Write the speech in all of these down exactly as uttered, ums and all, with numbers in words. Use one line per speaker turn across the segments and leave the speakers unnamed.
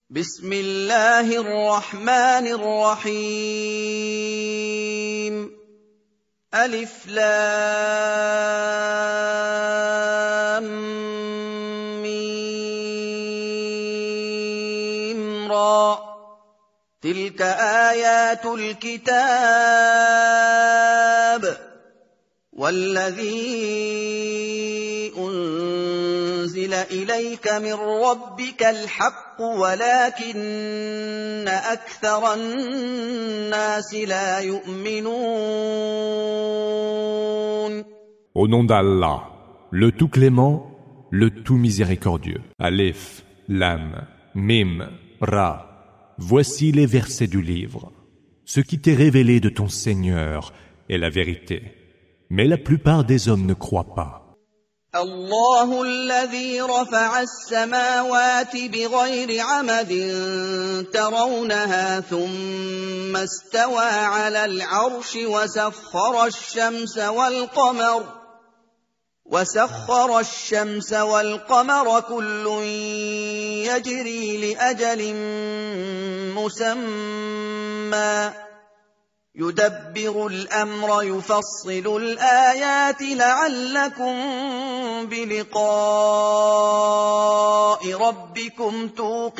بسم الله الرحمن الرحيم ألف لام ميم را تلك آيات الكتاب والذي أنزل إليك من ربك الحق ولكن أكثر الناس لا يؤمنون.
Au nom d'Allah, le tout clément, le tout miséricordieux. Aleph, Lam, Mim, Ra. Voici les versets du livre. Ce qui t'est révélé de ton Seigneur est la vérité. Mais la plupart des hommes ne croient pas.
الله الذي رفع السماوات بغير عمد ترونها ثم استوى على العرش وسخر الشمس والقمر وسخر الشمس والقمر كل يجري لأجل مسمى يدبر الأمر يفصل الآيات لعلكم بلقاء ربكم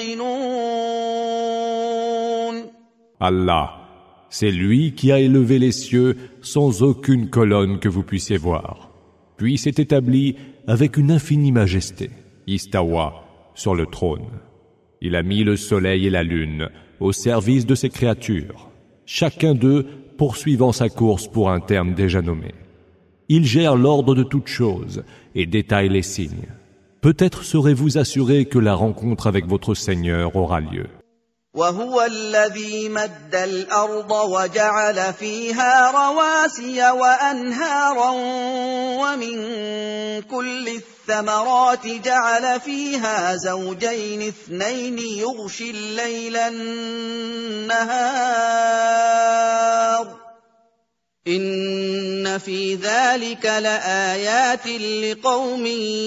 توقنون.
Allah, c'est lui qui a élevé les cieux sans aucune colonne que vous puissiez voir. Puis s'est établi avec une infinie majesté, Istawa, sur le trône. Il a mis le soleil et la lune au service de ses créatures, chacun d'eux poursuivant sa course pour un terme déjà nommé. Il gère l'ordre de toutes choses et détaille les signes. Peut-être serez-vous assurés que la rencontre avec votre Seigneur aura lieu.
وهو الذي مد الأرض وجعل فيها رواسي وأنهارا ومن كل الثمرات جعل فيها زوجين اثنين يغشي الليل النهار إن في ذلك لآيات لقوم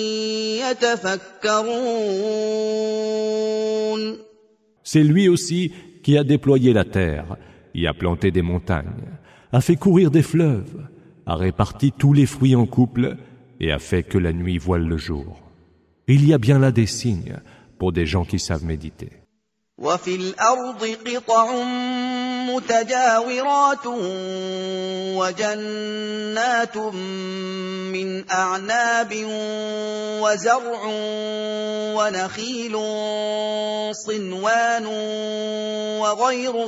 يتفكرون.
C'est lui aussi qui a déployé la terre, y a planté des montagnes, a fait courir des fleuves, a réparti tous les fruits en couple et a fait que la nuit voile le jour. Il y a bien là des signes pour des gens qui savent méditer.
وفي الأرض قطع متجاورات وجنات من أعناب وزرع ونخيل صنوان وغير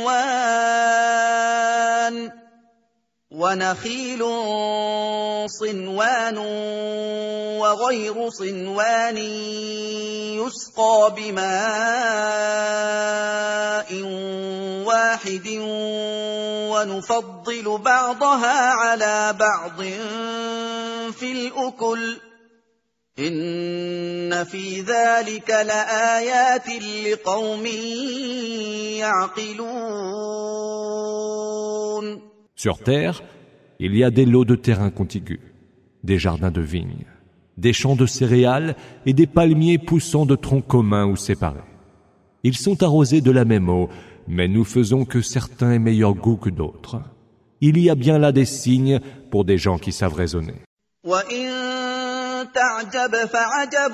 صنوان ونخيل صنوان وغير صنوان يسقى بماء واحد ونفضل بعضها على بعض في الأكل إن في ذلك لآيات لقوم يعقلون.
Sur terre, il y a des lots de terrain contigus, des jardins de vignes, des champs de céréales et des palmiers poussant de troncs communs ou séparés. Ils sont arrosés de la même eau, mais nous faisons que certains aient meilleur goût que d'autres. Il y a bien là des signes pour des gens qui savent raisonner.
تعجب فعجب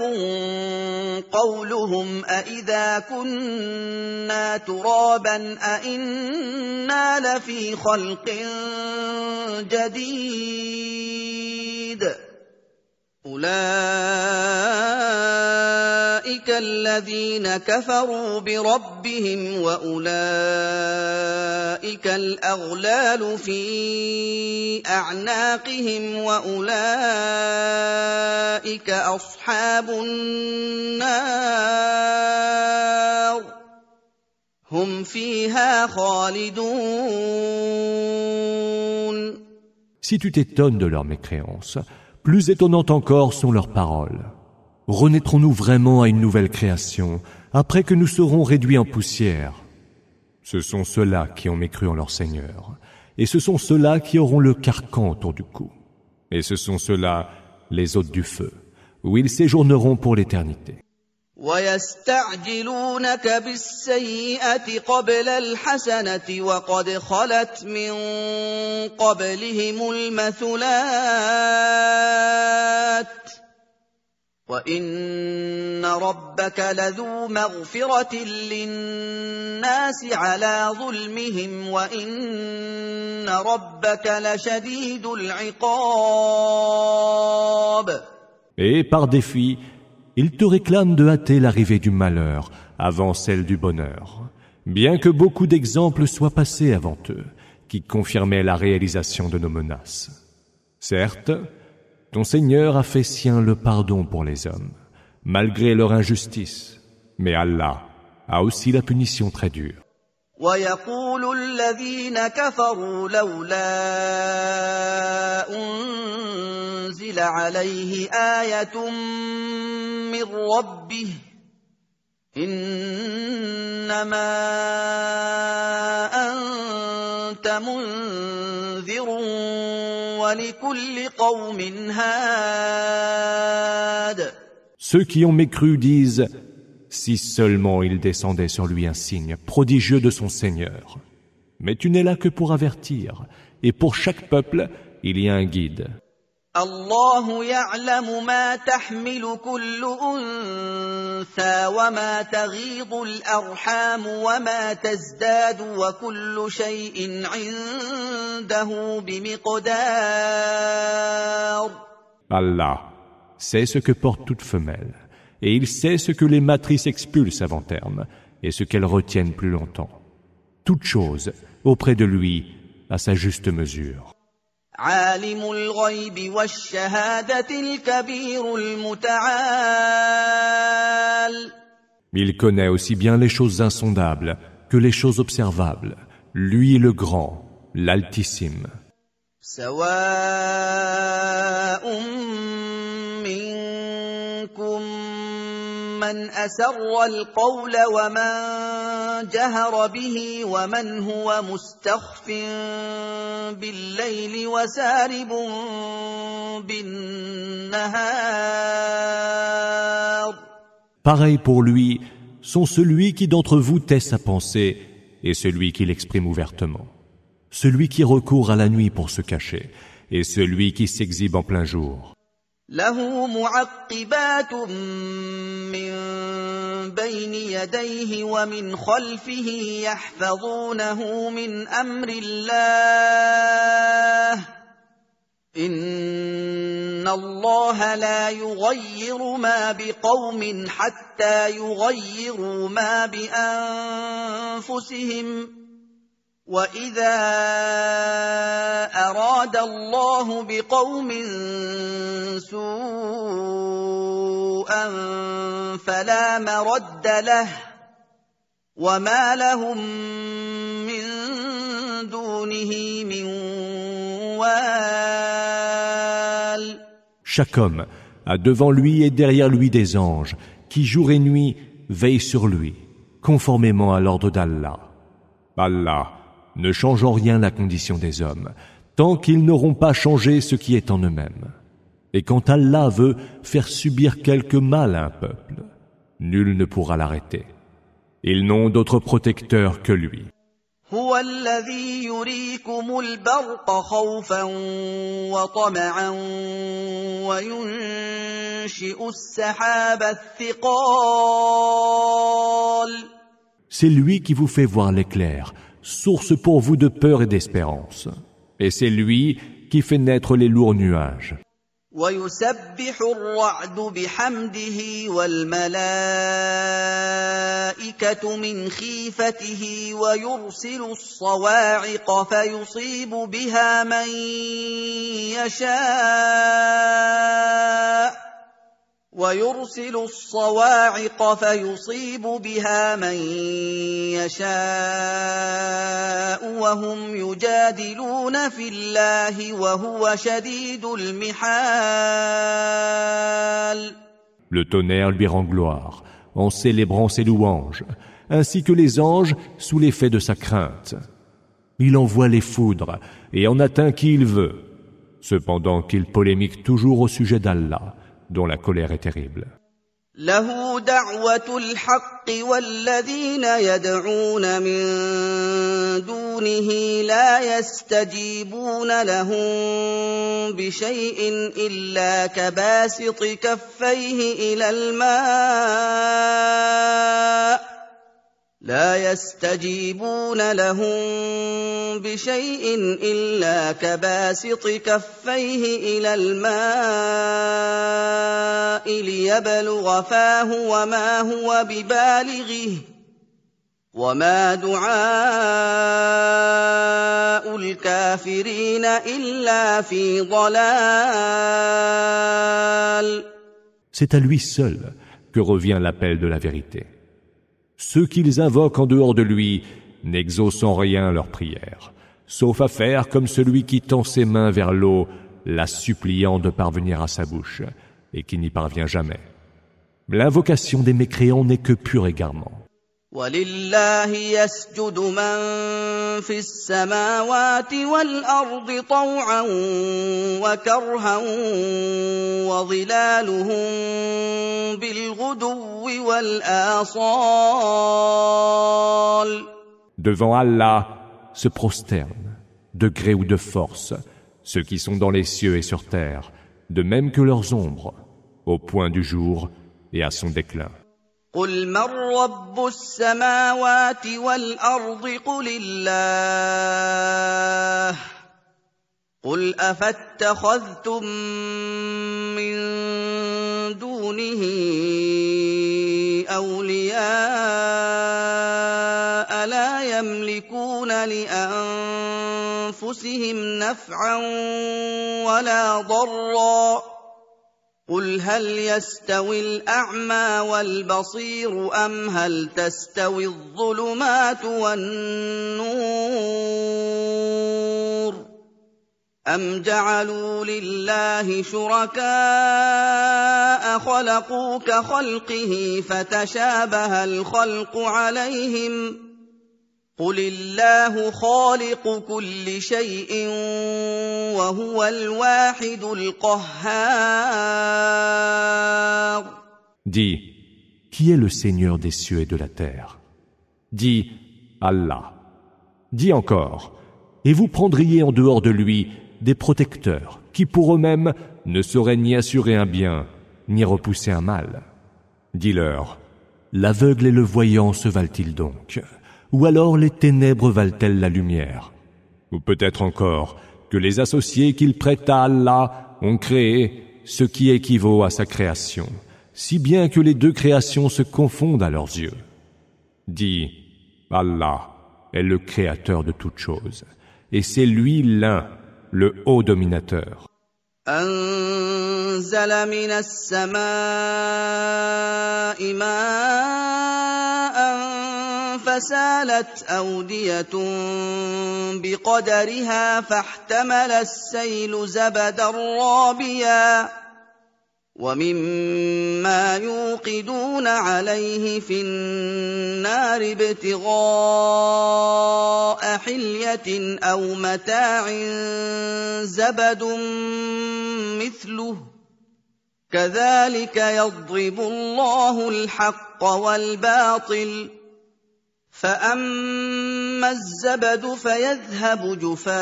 قولهم أإذا كنا ترابا أإنا لفي خلق جديد أولئك الذين كفروا بربهم وأولئك الأغلال في أعناقهم وأولئك أصحاب النار هم فيها خالدون.
Si tu t'étonnes de leur mécréance, plus étonnantes encore sont leurs paroles. Renaîtrons-nous vraiment à une nouvelle création, après que nous serons réduits en poussière? Ce sont ceux-là qui ont mécru en leur Seigneur, et ce sont ceux-là qui auront le carcan autour du cou. Et ce sont ceux-là, les hôtes du feu, où ils séjourneront pour l'éternité.
ويستعجلونك بالسيئة قبل الحسنة وقد خلت من قبلهم المثلات وإن ربك لذو مغفرة للناس على ظلمهم وإن ربك لشديد العقاب.
Et par défi, ils te réclament de hâter l'arrivée du malheur avant celle du bonheur, bien que beaucoup d'exemples soient passés avant eux, qui confirmaient la réalisation de nos menaces. Certes, ton Seigneur a fait sien le pardon pour les hommes, malgré leur injustice, mais Allah a aussi la punition très dure.
ويقول الذين كفروا لولا أنزل عليه آية من ربه إنما أنت منذر ولكل قوم هاد.
Ceux qui ont mécru disent: si seulement il descendait sur lui un signe prodigieux de son Seigneur. Mais tu n'es là que pour avertir, et pour chaque peuple, il y a un guide.
الله يعلم ما تحمل كل أنثى وما تغيض الأرحام وما تزداد وكل شيء عنده بمقدار.
Allah sait ce que porte toute femelle, et il sait ce que les matrices expulsent avant terme, et ce qu'elles retiennent plus longtemps. Toute chose, auprès de lui, à sa juste mesure.
عالم الغيب والشهادة الكبير المتعال.
Il connaît aussi bien les choses insondables que les choses observables. Lui le grand, l'altissime.
سواء منكم من أسر القول ومن جهر به ومن هو مستخف بالليل وسارب بالنهار.
Pareil pour lui sont celui qui d'entre vous tait sa pensée et celui qui l'exprime ouvertement, celui qui recourt à la nuit pour se cacher et celui qui s'exhibe en plein jour.
له معقبات من بين يديه ومن خلفه يحفظونه من أمر الله إن الله لا يغير ما بقوم حتى يغيروا ما بأنفسهم وَإِذَا أَرَادَ اللَّهُ بِقَوْمٍ سُوءًا فَلَا مَرَدَّ لَهُ وَمَا لَهُم مِّن دُونِهِ مِن وَالٍ.
Chaque homme a devant lui et derrière lui des anges qui jour et nuit veillent sur lui, conformément à l'ordre d'Allah. Allah ne change en rien la condition des hommes, tant qu'ils n'auront pas changé ce qui est en eux-mêmes. Et quand Allah veut faire subir quelque mal à un peuple, nul ne pourra l'arrêter. Ils n'ont d'autre protecteur que lui.
هو الذي يريكم البرق خوفا وطمعا وينشئ السحاب الثقال.
C'est lui qui vous fait voir l'éclair, source pour vous de peur et d'espérance. Et c'est lui qui fait naître les lourds nuages.
ويسبح الرعد بحمده والملائكة من خيفته ويرسل الصواعق فيصيب بها من يشاء ويرسل الصواعق فيصيب بها من يشاء وهم يجادلون في الله وهو شديد المحال.
Le tonnerre lui rend gloire, en célébrant ses louanges, ainsi que les anges sous l'effet de sa crainte. Il envoie les foudres et en atteint qui il veut, cependant qu'il polémique toujours au sujet d'Allah, dont la colère est terrible.
له دعوة الحق والذين يدعون من دونه لا يستجيبون لهم بشيء إلا كباسط كفيه إلى الماء لا يستجيبون لهم بشيء إلا كباسط كفيه إلى الماء ليبلغ فاه وما هو ببالغه وما دعاء الكافرين إلا في ضلال.
C'est à lui seul que revient l'appel de la vérité. Ceux qu'ils invoquent en dehors de lui n'exaucent en rien leur prière, sauf à faire comme celui qui tend ses mains vers l'eau, la suppliant de parvenir à sa bouche, et qui n'y parvient jamais. L'invocation des mécréants n'est que pur égarement.
وَلِلَّهِ يَسْجُدُ مَن فِي السَّمَاوَاتِ وَالْأَرْضِ طَوْعًا وَكَرْهًا وَظِلَالُهُم بِالْغُدُوِّ وَالْآصَالِ.
Devant Allah se prosternent, de gré ou de force, ceux qui sont dans les cieux et sur terre, de même que leurs ombres, au point du jour et à son déclin.
قل من رب السماوات والأرض قل الله قل أفاتخذتم من دونه أولياء لا يملكون لأنفسهم نفعا ولا ضرا قل هل يستوي الأعمى والبصير أم هل تستوي الظلمات والنور أم جعلوا لله شركاء خلقوا كخلقه فتشابه الخلق عليهم قل الله خالق كل شيء وهو الواحد القهار.
Dis, qui est le Seigneur des cieux et de la terre? Dis, Allah. Dis encore, et vous prendriez en dehors de lui des protecteurs qui pour eux-mêmes ne sauraient ni assurer un bien, ni repousser un mal. Dis-leur, l'aveugle et le voyant se valent-ils donc? Ou alors les ténèbres valent-elles la lumière? Ou peut-être encore que les associés qu'ils prêtent à Allah ont créé ce qui équivaut à sa création, si bien que les deux créations se confondent à leurs yeux. Dis, Allah est le créateur de toutes choses, et c'est lui l'un, le haut dominateur.
أنزل من السماء ماء فسالت أودية بقدرها فاحتمل السيل زبدا رابيا ومما يوقدون عليه في النار ابتغاء حلية أو متاع زبد مثله كذلك يضرب الله الحق والباطل فأما الزبد فيذهب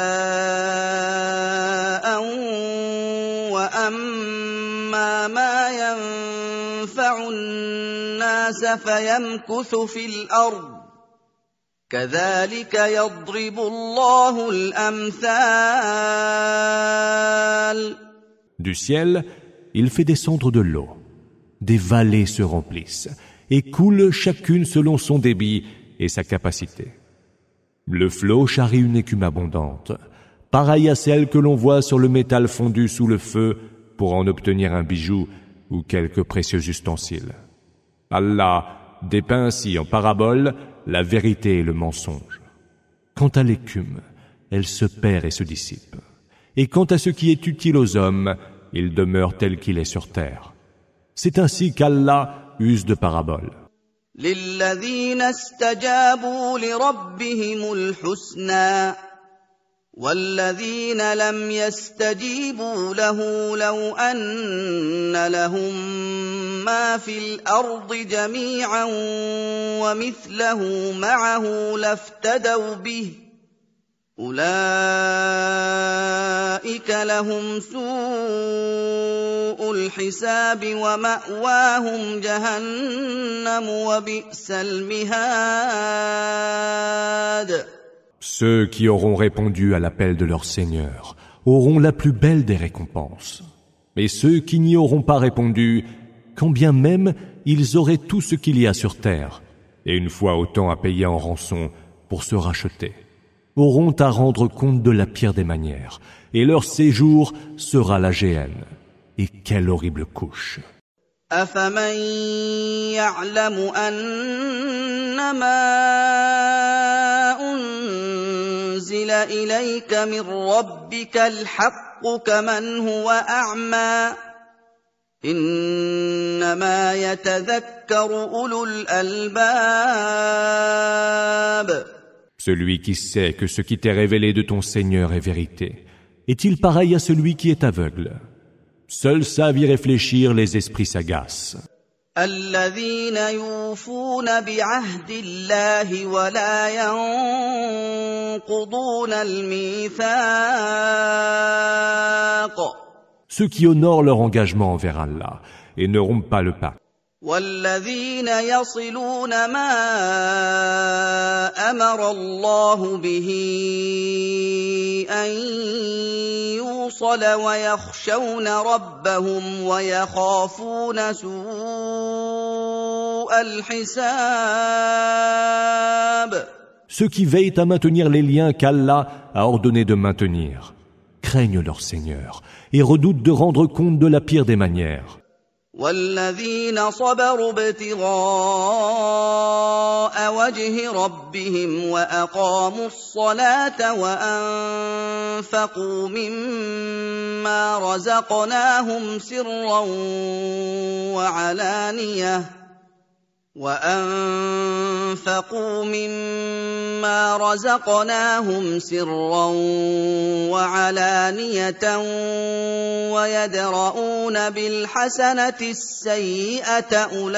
جفاء وأما ما ينفع الناس فيمكث في الأرض كذلك يضرب الله الأمثال.
Du ciel, il fait descendre de l'eau. Des vallées se remplissent et coulent chacune selon son débit et sa capacité. Le flot charrie une écume abondante, pareille à celle que l'on voit sur le métal fondu sous le feu pour en obtenir un bijou ou quelque précieux ustensile. Allah dépeint ainsi en parabole la vérité et le mensonge. Quant à l'écume, elle se perd et se dissipe. Et quant à ce qui est utile aux hommes, il demeure tel qu'il est sur terre. C'est ainsi qu'Allah use de paraboles.
للذين استجابوا لربهم الحسنى والذين لم يستجيبوا له لو أن لهم ما في الأرض جميعا ومثله معه لافتدوا به أولئك لهم سوء الحساب ومأواهم جهنم وبئس المهاد.
Ceux qui auront répondu à l'appel de leur Seigneur auront la plus belle des récompenses. Et ceux qui n'y auront pas répondu, quand bien même ils auraient tout ce qu'il y a sur terre, et une fois autant à payer en rançon pour se racheter, auront à rendre compte de la pire des manières, et leur séjour sera la géhenne. Et quelle horrible couche!
أفمن يعلم أنما أنزل إليك من ربك الحق كمن هو أعمى إنما يتذكر أولو الألباب.
Celui qui sait que ce qui t'est révélé de ton Seigneur est vérité, est-il pareil à celui qui est aveugle? Seuls savent y réfléchir les esprits sagaces.
الذين يوفون بعهد الله ولا ينقضون الميثاق.
Ceux qui honorent leur engagement envers Allah et ne rompent pas le pacte.
والذين يصلون ما أمر الله به أن يوصل ويخشون ربهم ويخافون سوء الحساب.
Ceux qui veillent à maintenir les liens qu'Allah a ordonné de maintenir, craignent leur Seigneur et redoutent de rendre compte de la pire des manières.
والذين صبروا ابتغاء وجه ربهم وأقاموا الصلاة وأنفقوا مما رزقناهم سرا وعلانية وأنفقوا مما رزقناهم سرا وعلانية ويدرؤون بالحسنة السيئة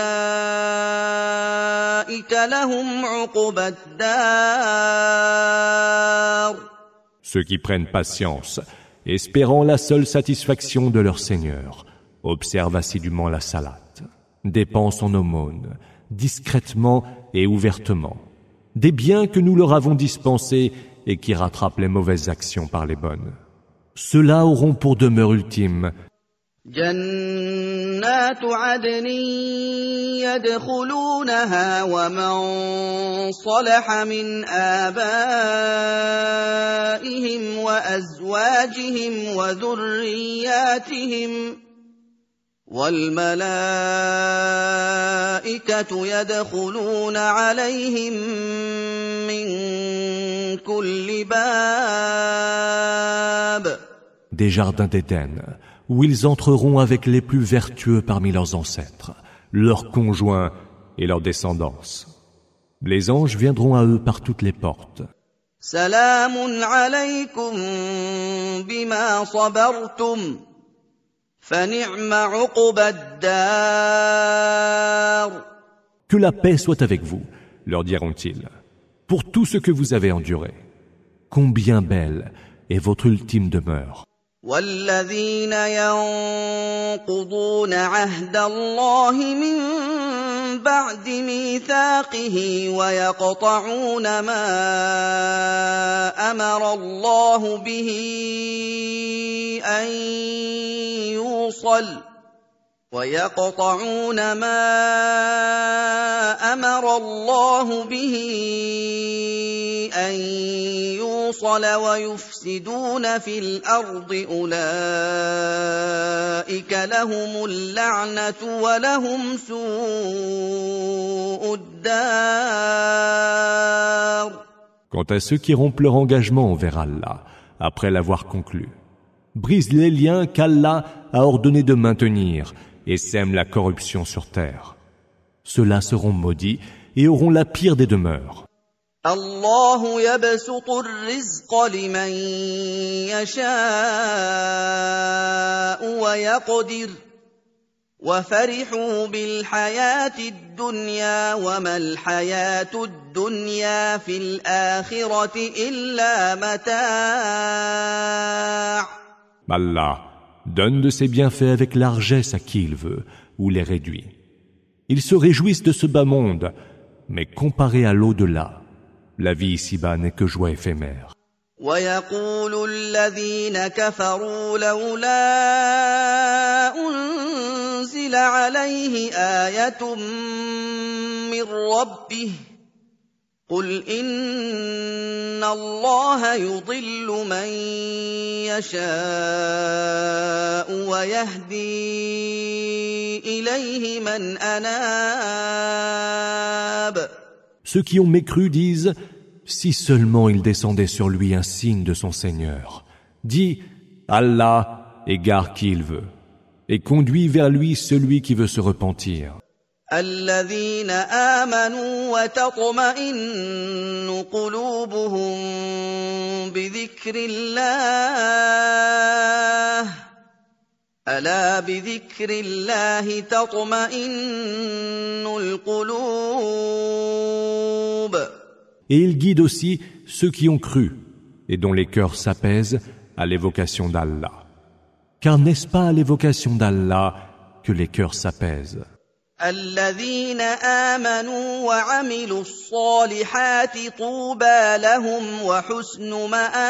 أولئك لهم عقبى الدار.
Ceux qui prennent patience, espérant la seule satisfaction de leur Seigneur, observent assidûment la salate, dépensent en aumône, discrètement et ouvertement, des biens que nous leur avons dispensés et qui rattrapent les mauvaises actions par les bonnes. Ceux-là auront pour demeure ultime
جنات عدن يدخلونها ومن صلح من آبائهم وأزواجهم وذرياتهم والملائكة يدخلون عليهم من كل باب.
Des jardins d'Éden, où ils entreront avec les plus vertueux parmi leurs ancêtres, leurs conjoints et leurs descendance. Les anges viendront à eux par toutes les portes.
سلام عليكم بما صبرتم فنعم عقبى الدار.
Que la paix soit avec vous, leur diront-ils, pour tout ce que vous avez enduré. Combien belle est votre ultime demeure.
والذين ينقضون عهد الله من بعد ميثاقه ويقطعون ما أمر الله به أن يوصل ويقطعون ما أمر الله به أن يوصل ويفسدون في الأرض أولئك لهم اللعنة ولهم سوء الدار.
Quant à ceux qui rompent leur engagement envers Allah, après l'avoir conclu, brisent les liens qu'Allah a ordonné de maintenir et sèment la corruption sur terre, ceux-là seront maudits et auront la pire des demeures.
الله يبسط الرزق لمن يشاء ويقدر وفرحوا بالحياة الدنيا وما الحياة الدنيا في الآخرة إلا متاع.
Allah donne de ses bienfaits avec largesse à qui il veut ou les réduit. Ils se réjouissent de ce bas monde, mais comparé à l'au-delà, la vie ici-bas n'est que joie éphémère.
ويقول الذين كفروا لولا أنزل عليه آية من ربه قل إن الله يضل من يشاء ويهدي إليه من أناب.
Ceux qui ont mécru disent « Si seulement il descendait sur lui un signe de son Seigneur ». Dis « Allah égare qui il veut et conduit vers lui celui qui veut se repentir. »
الذين آمنوا وتطمئن قلوبهم بذكر الله ألا بذكر الله تطمئن القلوب.
Et il guide aussi ceux qui ont cru et dont les cœurs s'apaisent à l'évocation d'Allah. Car n'est-ce pas à l'évocation d'Allah que les cœurs s'apaisent?
الذين آمنوا وعملوا الصالحات طوبى لهم وحسن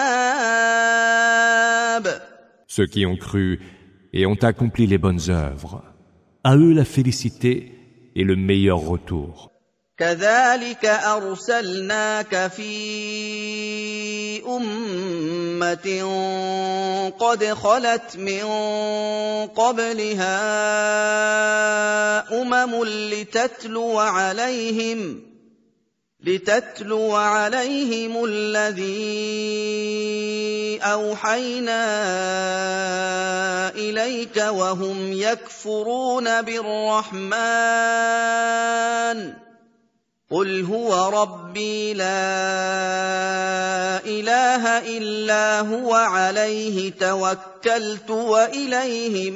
مآب.
Ceux qui ont cru et ont accompli les bonnes œuvres, à eux la félicité et le meilleur retour.
كذلك أرسلناك في أمة قد خلت من قبلها أمم لتتلو عليهم لتتلو عليهم الذي أوحينا إليك وهم يكفرون بالرحمن قل هو ربي لا إله إلا هو عليه توكلت وإليه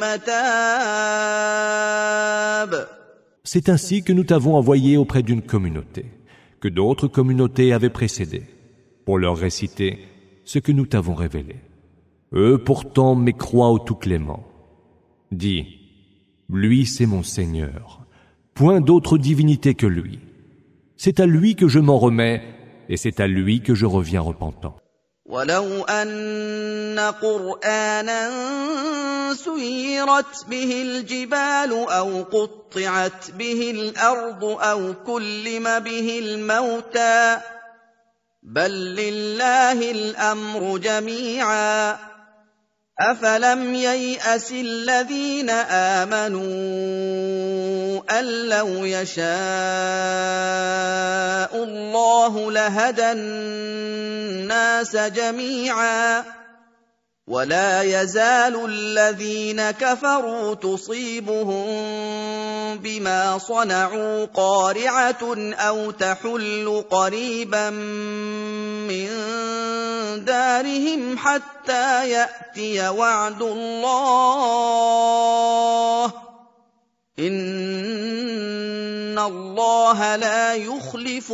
متاب.
C'est ainsi que nous t'avons envoyé auprès d'une communauté, que d'autres communautés avaient précédé, pour leur réciter ce que nous t'avons révélé. Eux pourtant mécroient au Tout-Clément. Dis, lui c'est mon Seigneur, point d'autre divinité que lui. C'est à lui que je m'en remets et c'est à lui que je reviens repentant.
ولو أن قرآنا سيرت به الجبال أو قطعت به الأرض أو كلم به الموتى بل لله الأمر جميعا أفلم ييأس الذين آمنوا أن لو يشاء الله لهدى الناس جميعا ولا يزال الذين كفروا تصيبهم بما صنعوا قارعة أو تحل قريبا من دارهم حتى يأتي وعد الله إن الله لا يخلف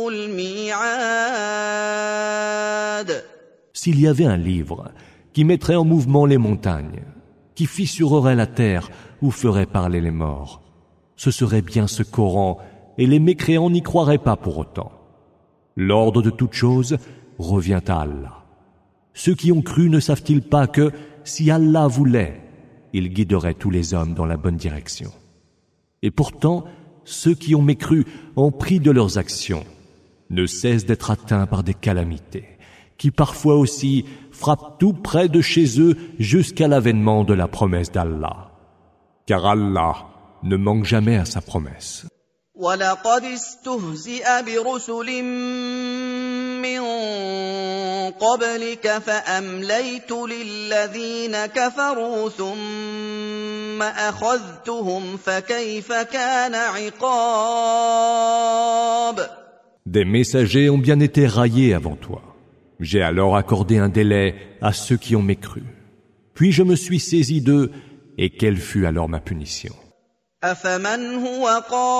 الميعاد.
S'il y avait un livre qui mettrait en mouvement les montagnes, qui fissurerait la terre ou ferait parler les morts, ce serait bien ce Coran, et les mécréants n'y croiraient pas pour autant. L'ordre de toute chose revient à Allah. Ceux qui ont cru ne savent-ils pas que, si Allah voulait, il guiderait tous les hommes dans la bonne direction. Et pourtant, ceux qui ont mécru ont pris de leurs actions, ne cessent d'être atteints par des calamités, qui parfois aussi frappent tout près de chez eux jusqu'à l'avènement de la promesse d'Allah. Car Allah ne manque jamais à sa promesse.
وَلَقَدِ اسْتُهْزِئَ بِرُسُلٍ مِّن قَبْلِكَ فَأَمْلَيْتُ لِلَّذِينَ كَفَرُوا ثُمَّ أَخَذْتُهُمْ فَكَيْفَ كَانَ عِقَابِ.
Des messagers ont bien été raillés avant toi. J'ai alors accordé un délai à ceux qui ont mécru. Puis je me suis saisi d'eux, et quelle fut alors ma punition?
أفمن هو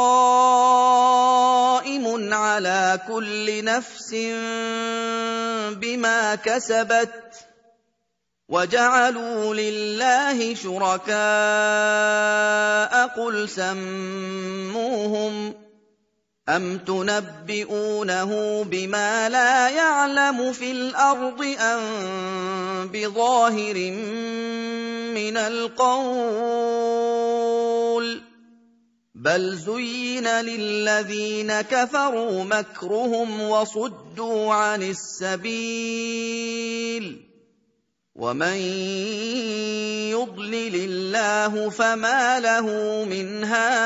قائم على كل نفس بما كسبت وجعلوا لله شركاء قل سموهم أم تنبئونه بما لا يعلم في الأرض أم بظاهر من القول بل زين للذين كفروا مكرهم وصدوا عن السبيل ومن يضلل الله فما له من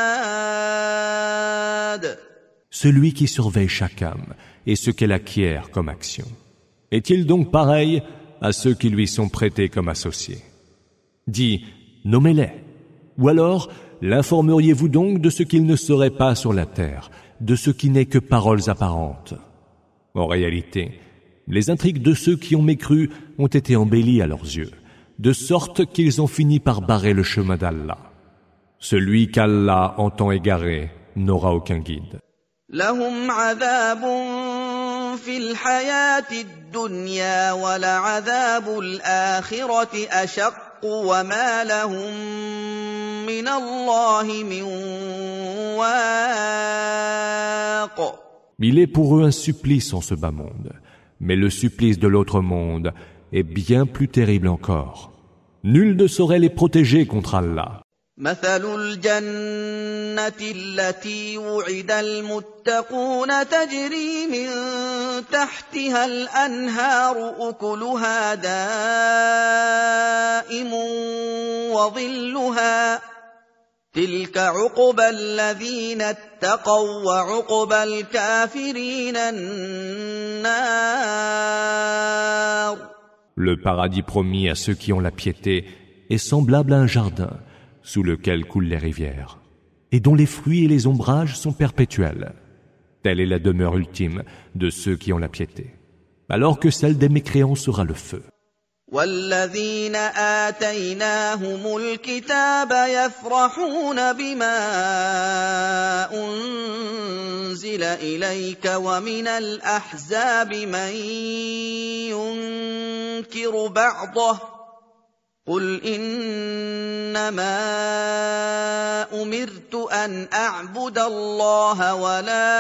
هاد.
Celui qui surveille chaque âme et ce qu'elle acquiert comme action. Est-il donc pareil à ceux qui lui sont prêtés comme associés? Dis, nommez-les. Ou alors, l'informeriez-vous donc de ce qu'il ne serait pas sur la terre, de ce qui n'est que paroles apparentes? En réalité, les intrigues de ceux qui ont mécru ont été embellies à leurs yeux, de sorte qu'ils ont fini par barrer le chemin d'Allah. Celui qu'Allah entend égarer n'aura aucun guide.
لهم عذاب في الحياة الدنيا ولعذاب الآخرة أشق وما لهم من الله من واق.
Il est pour eux un supplice en ce bas monde, mais le supplice de l'autre monde est bien plus terrible encore. Nul ne saurait les protéger contre Allah.
مثل الجنة التي وعد المتقون تجري من تحتها الأنهار أكلها دائم وظلها تلك عقبى الذين اتقوا وعقبى الكافرين النار.
Le paradis promis à ceux qui ont la piété est semblable à un jardin sous lequel coulent les rivières, et dont les fruits et les ombrages sont perpétuels. Telle est la demeure ultime de ceux qui ont la piété, alors que celle des mécréants sera le feu.
والذين آتيناهم الكتاب يفرحون بما أنزل إليك ومن الأحزاب من ينكر بعضه قل إنما أمرت أن أعبد الله ولا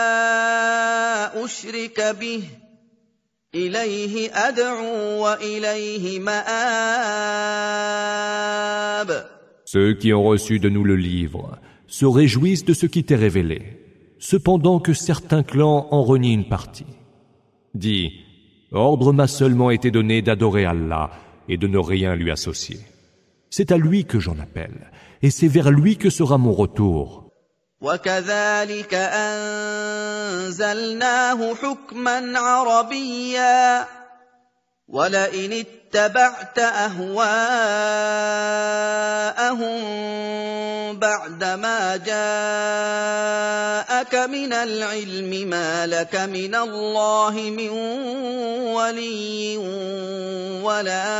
أشرك به إليه أدعو وإليه مآب.
Ceux qui ont reçu de nous le livre se réjouissent de ce qui t'est révélé, cependant que certains clans en renient une partie. Dis, ordre m'a seulement été donné d'adorer Allah et de ne rien lui associer. C'est à lui que j'en appelle, et c'est vers lui que sera mon retour.
وكذلك أنزلناه حكما عربيا ولئن اتبعت أهواءهم بعدما جاءك من العلم ما لك من الله من ولي ولا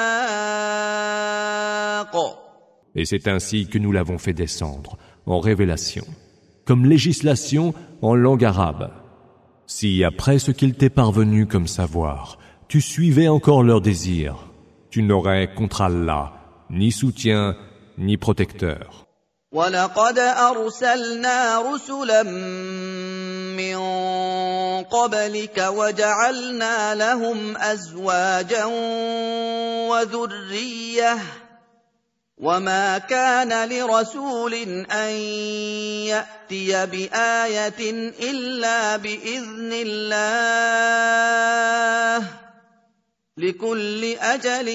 واق.
Et c'est ainsi que nous l'avons fait descendre, en révélation, comme législation en langue arabe. Si après ce qu'il t'est parvenu comme savoir, tu suivais encore leurs désirs, tu n'aurais contre Allah ni soutien ni protecteur.
وَلَقَدْ أَرْسَلْنَا رُسُلًا مِّن قَبْلِكَ وَجَعَلْنَا لَهُمْ أَزْوَاجًا وَذُرِّيَّةً وَمَا كَانَ لِرَسُولٍ أَن يَأْتِيَ بِآيَةٍ إِلَّا بِإِذْنِ اللَّهِ لِكُلِّ أَجَلٍ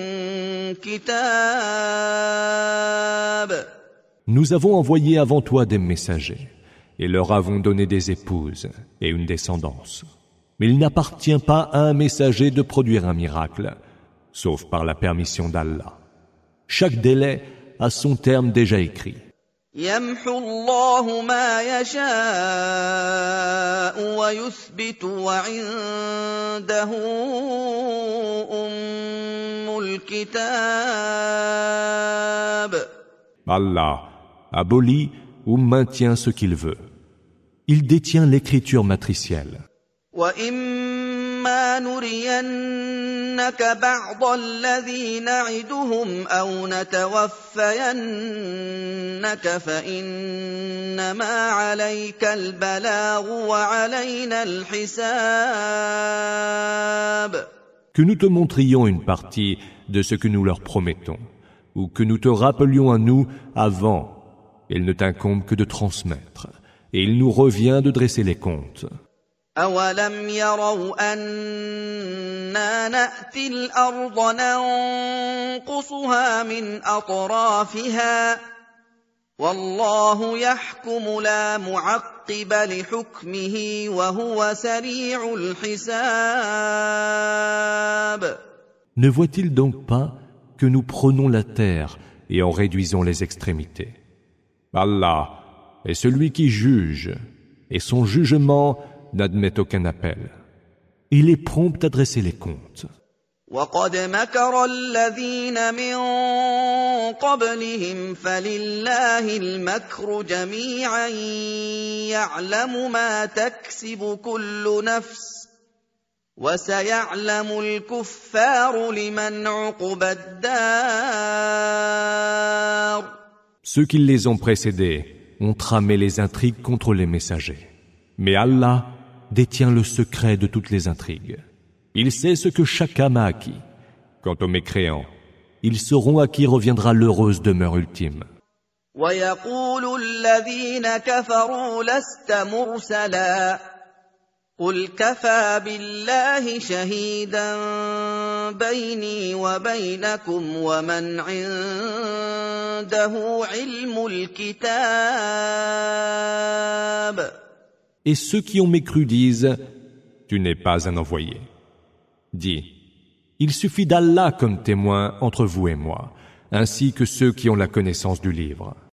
كِتَابٌ.
Nous avons envoyé avant toi des messagers et leur avons donné des épouses et une descendance. Mais il n'appartient pas à un messager de produire un miracle, sauf par la permission d'Allah. Chaque délai a son terme déjà écrit.
يمحو الله ما يشاء ويثبت وعنده أم الكتاب.
Allah abolit ou maintient ce qu'il veut. Il détient l'écriture matricielle.
وَإِمَّا نُرِيَنَّكَ بَعْضَ الَّذِي نَعِدُهُمْ أَوْ نَتَوَفَّيَنَّكَ فَإِنَّمَا عَلَيْكَ الْبَلَاغُ وَعَلَيْنَا الْحِسَابُ.
Que nous te montrions une partie de ce que nous leur promettons, ou que nous te rappelions à nous avant, il ne t'incombe que de transmettre, et il nous revient de dresser les comptes.
أَوَلَمْ يَرَوْا أَنَّا نَأْتِي الْأَرْضَ نَنقُصُهَا مِنْ أَطْرَافِهَا وَاللَّهُ يَحْكُمُ لَا مُعَقِّبَ لِحُكْمِهِ وَهُوَ سَرِيعُ الْحِسَابِ.
Ne voit-il donc pas que nous prenons la terre et en réduisons les extrémités? Allah est celui qui juge, et son jugement n'admet aucun appel. Il est prompt à dresser les comptes.
وَقَدْ مَكَرَ الَّذِينَ مِن قَبْلِهِمْ فَلِلَّهِ الْمَكْرُ جَمِيعًا يَعْلَمُ مَا تَكْسِبُ كُلُّ نَفْسٍ وَسَيَعْلَمُ الْكُفَّارُ لِمَنْ عُقْبَى الدَّارِ.
Ceux qui les ont précédés ont tramé les intrigues contre les messagers. Mais Allah détient le secret de toutes les intrigues. Il sait ce que chaque âme a acquis. Quant aux mécréants, ils sauront à qui reviendra l'heureuse demeure ultime.
وَيَقُولُ الَّذِينَ كَفَرُوا لَسْتَ مُرْسَلًا قُلْ كَفَى بِاللَّهِ شَهِيدًا بَيْنِي وَبَيْنَكُمْ وَمَنْ عِندَهُ عِلْمُ الْكِتَابِ.
Et ceux qui ont mécru disent « Tu n'es pas un envoyé ». Dis « Il suffit d'Allah comme témoin entre vous et moi, ainsi que ceux qui ont la connaissance du livre. »